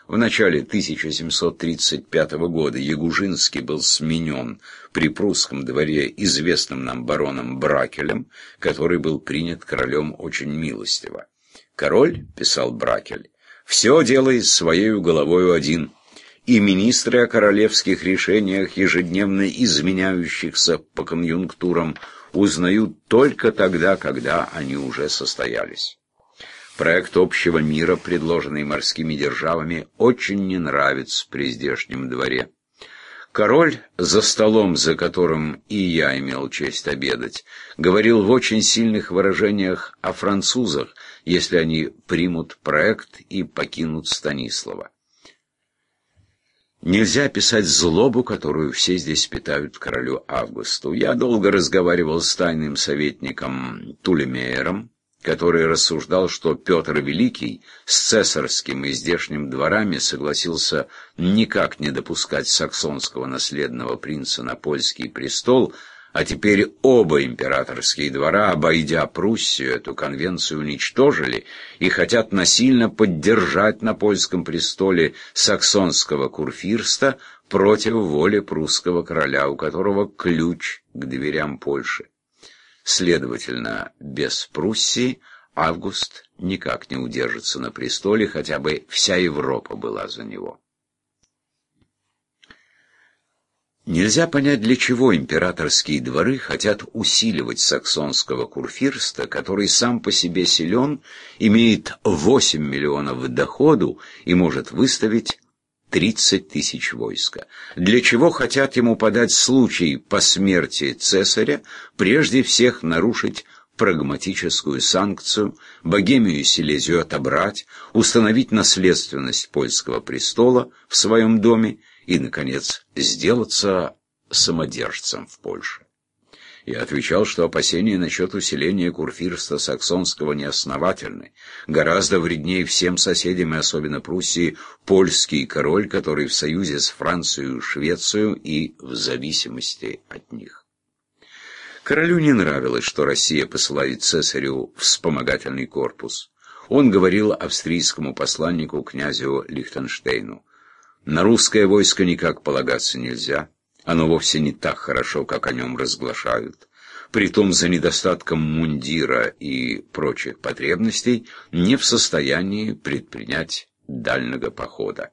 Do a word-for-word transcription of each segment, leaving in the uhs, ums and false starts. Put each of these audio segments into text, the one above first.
В начале тысяча семьсот тридцать пятого года Ягужинский был сменен при прусском дворе известным нам бароном Бракелем, который был принят королем очень милостиво. «Король, — писал Бракель, — все делает своею головою один, и министры о королевских решениях, ежедневно изменяющихся по конъюнктурам, узнают только тогда, когда они уже состоялись. Проект общего мира, предложенный морскими державами, очень не нравится при здешнем дворе. Король, за столом, за которым и я имел честь обедать, говорил в очень сильных выражениях о французах, если они примут проект и покинут Станислава. Нельзя писать злобу, которую все здесь питают королю Августу. Я долго разговаривал с тайным советником Тулемейером, который рассуждал, что Петр Великий с цесарским и здешним дворами согласился никак не допускать саксонского наследного принца на польский престол, а теперь оба императорские двора, обойдя Пруссию, эту конвенцию уничтожили и хотят насильно поддержать на польском престоле саксонского курфирста против воли прусского короля, у которого ключ к дверям Польши. Следовательно, без Пруссии Август никак не удержится на престоле, хотя бы вся Европа была за него. Нельзя понять, для чего императорские дворы хотят усиливать саксонского курфирста, который сам по себе силен, имеет восемь миллионов доходу и может выставить тридцать тысяч войска. Для чего хотят ему подать случай по смерти цесаря, прежде всех нарушить прагматическую санкцию, Богемию и Силезию отобрать, установить наследственность польского престола в своем доме и, наконец, сделаться самодержцем в Польше. Я отвечал, что опасения насчет усиления курфирста саксонского неосновательны. Гораздо вреднее всем соседям, и особенно Пруссии, польский король, который в союзе с Францией и Швецией и в зависимости от них. Королю не нравилось, что Россия посылает цесарю вспомогательный корпус. Он говорил австрийскому посланнику князю Лихтенштейну: «На русское войско никак полагаться нельзя. Оно вовсе не так хорошо, как о нем разглашают. Притом за недостатком мундира и прочих потребностей не в состоянии предпринять дальнего похода.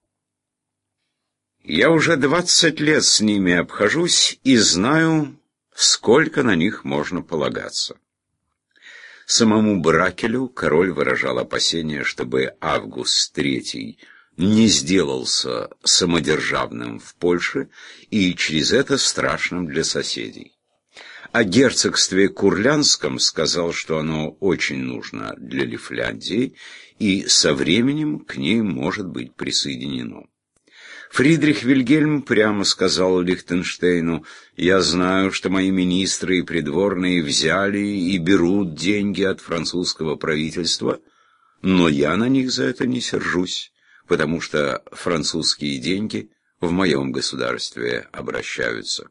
Я уже двадцать лет с ними обхожусь и знаю, сколько на них можно полагаться». Самому Бракелю король выражал опасения, чтобы Август третий не сделался самодержавным в Польше и через это страшным для соседей. О герцогстве Курлянском сказал, что оно очень нужно для Лифляндии и со временем к ней может быть присоединено. Фридрих Вильгельм прямо сказал Лихтенштейну: «Я знаю, что мои министры и придворные взяли и берут деньги от французского правительства, но я на них за это не сержусь, потому что французские деньги в моем государстве обращаются».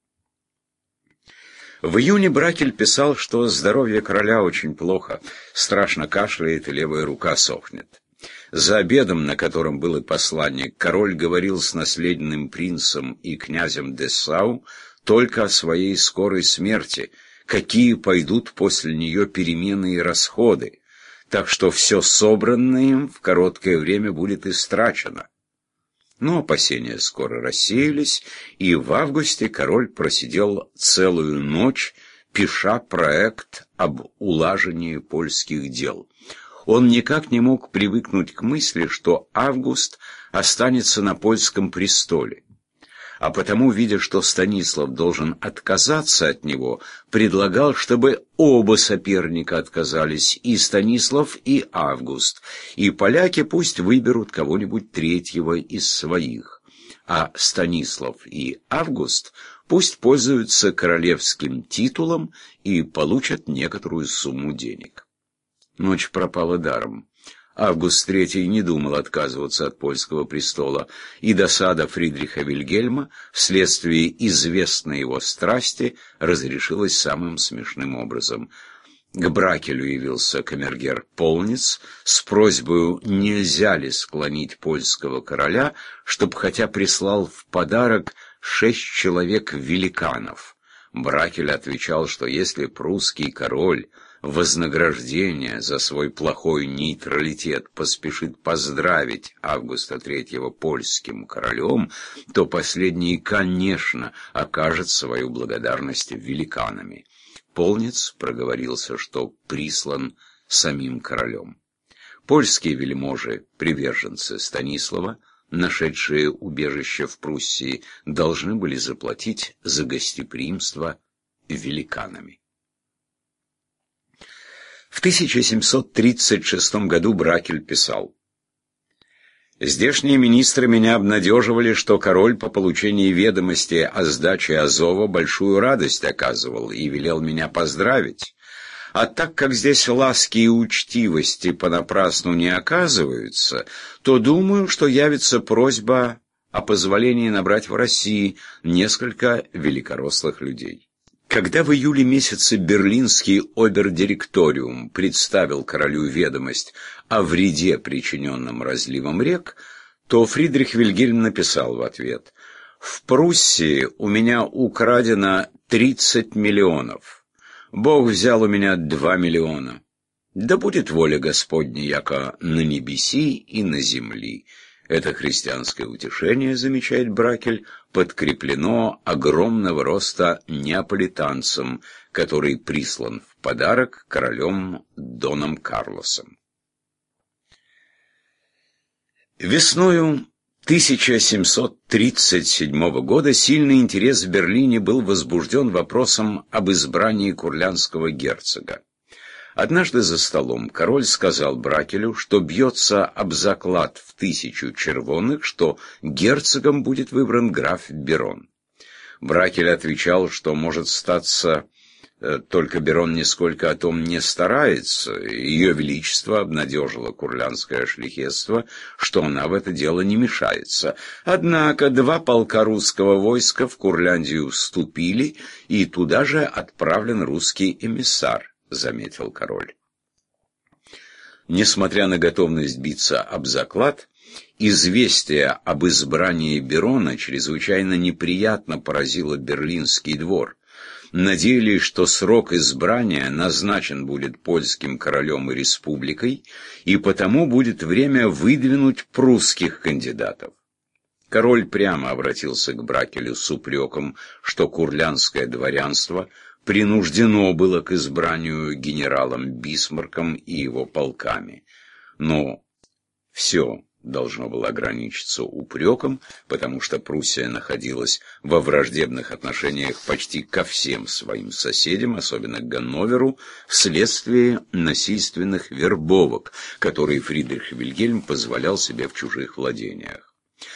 В июне Бракель писал, что здоровье короля очень плохо, страшно кашляет и левая рука сохнет. За обедом, на котором был и посланник, король говорил с наследным принцем и князем Дессау только о своей скорой смерти, какие пойдут после нее перемены и расходы, так что все собранное им в короткое время будет истрачено. Но опасения скоро рассеялись, и в августе король просидел целую ночь, пиша проект об улажении польских дел. Он никак не мог привыкнуть к мысли, что Август останется на польском престоле, а потому, видя, что Станислав должен отказаться от него, предлагал, чтобы оба соперника отказались, и Станислав, и Август, и поляки пусть выберут кого-нибудь третьего из своих, а Станислав и Август пусть пользуются королевским титулом и получат некоторую сумму денег. Ночь пропала даром. Август третий не думал отказываться от польского престола, и досада Фридриха Вильгельма вследствие известной его страсти разрешилась самым смешным образом. К Бракелю явился камергер Полниц с просьбой, нельзя ли склонить польского короля, чтоб хотя прислал в подарок шесть человек-великанов. Бракель отвечал, что если прусский король вознаграждение за свой плохой нейтралитет поспешит поздравить Августа третьего польским королем, то последний, конечно, окажет свою благодарность великанами. Полниц проговорился, что прислан самим королем. Польские вельможи, приверженцы Станислава, нашедшие убежище в Пруссии, должны были заплатить за гостеприимство великанами. В тысяча семьсот тридцать шестом году Бракель писал: «Здешние министры меня обнадеживали, что король по получении ведомости о сдаче Азова большую радость оказывал и велел меня поздравить. А так как здесь ласки и учтивости понапрасну не оказываются, то думаю, что явится просьба о позволении набрать в России несколько великорослых людей». Когда в июле месяце берлинский обердиректориум представил королю ведомость о вреде, причиненном разливом рек, то Фридрих Вильгельм написал в ответ: «В Пруссии у меня украдено тридцать миллионов. Бог взял у меня два миллиона. Да будет воля Господня, яко на небеси и на земли». Это христианское утешение, замечает Бракель, подкреплено огромного роста неаполитанцем, который прислан в подарок королем Доном Карлосом. Весною тысяча семьсот тридцать седьмого года сильный интерес в Берлине был возбужден вопросом об избрании курлянского герцога. Однажды за столом король сказал Бракелю, что бьется об заклад в тысячу червоных, что герцогом будет выбран граф Берон. Бракель отвечал, что может статься, только Берон нисколько о том не старается. Ее величество обнадежило курлянское шляхетство, что она в это дело не мешается. Однако два полка русского войска в Курляндию вступили, и туда же отправлен русский эмиссар, заметил король. Несмотря на готовность биться об заклад, известие об избрании Берона чрезвычайно неприятно поразило берлинский двор. Надеялись, что срок избрания назначен будет польским королем и республикой, и потому будет время выдвинуть прусских кандидатов. Король прямо обратился к Бракелю с упреком, что курлянское дворянство принуждено было к избранию генералом Бисмарком и его полками. Но все должно было ограничиться упреком, потому что Пруссия находилась во враждебных отношениях почти ко всем своим соседям, особенно к Ганноверу, вследствие насильственных вербовок, которые Фридрих Вильгельм позволял себе в чужих владениях.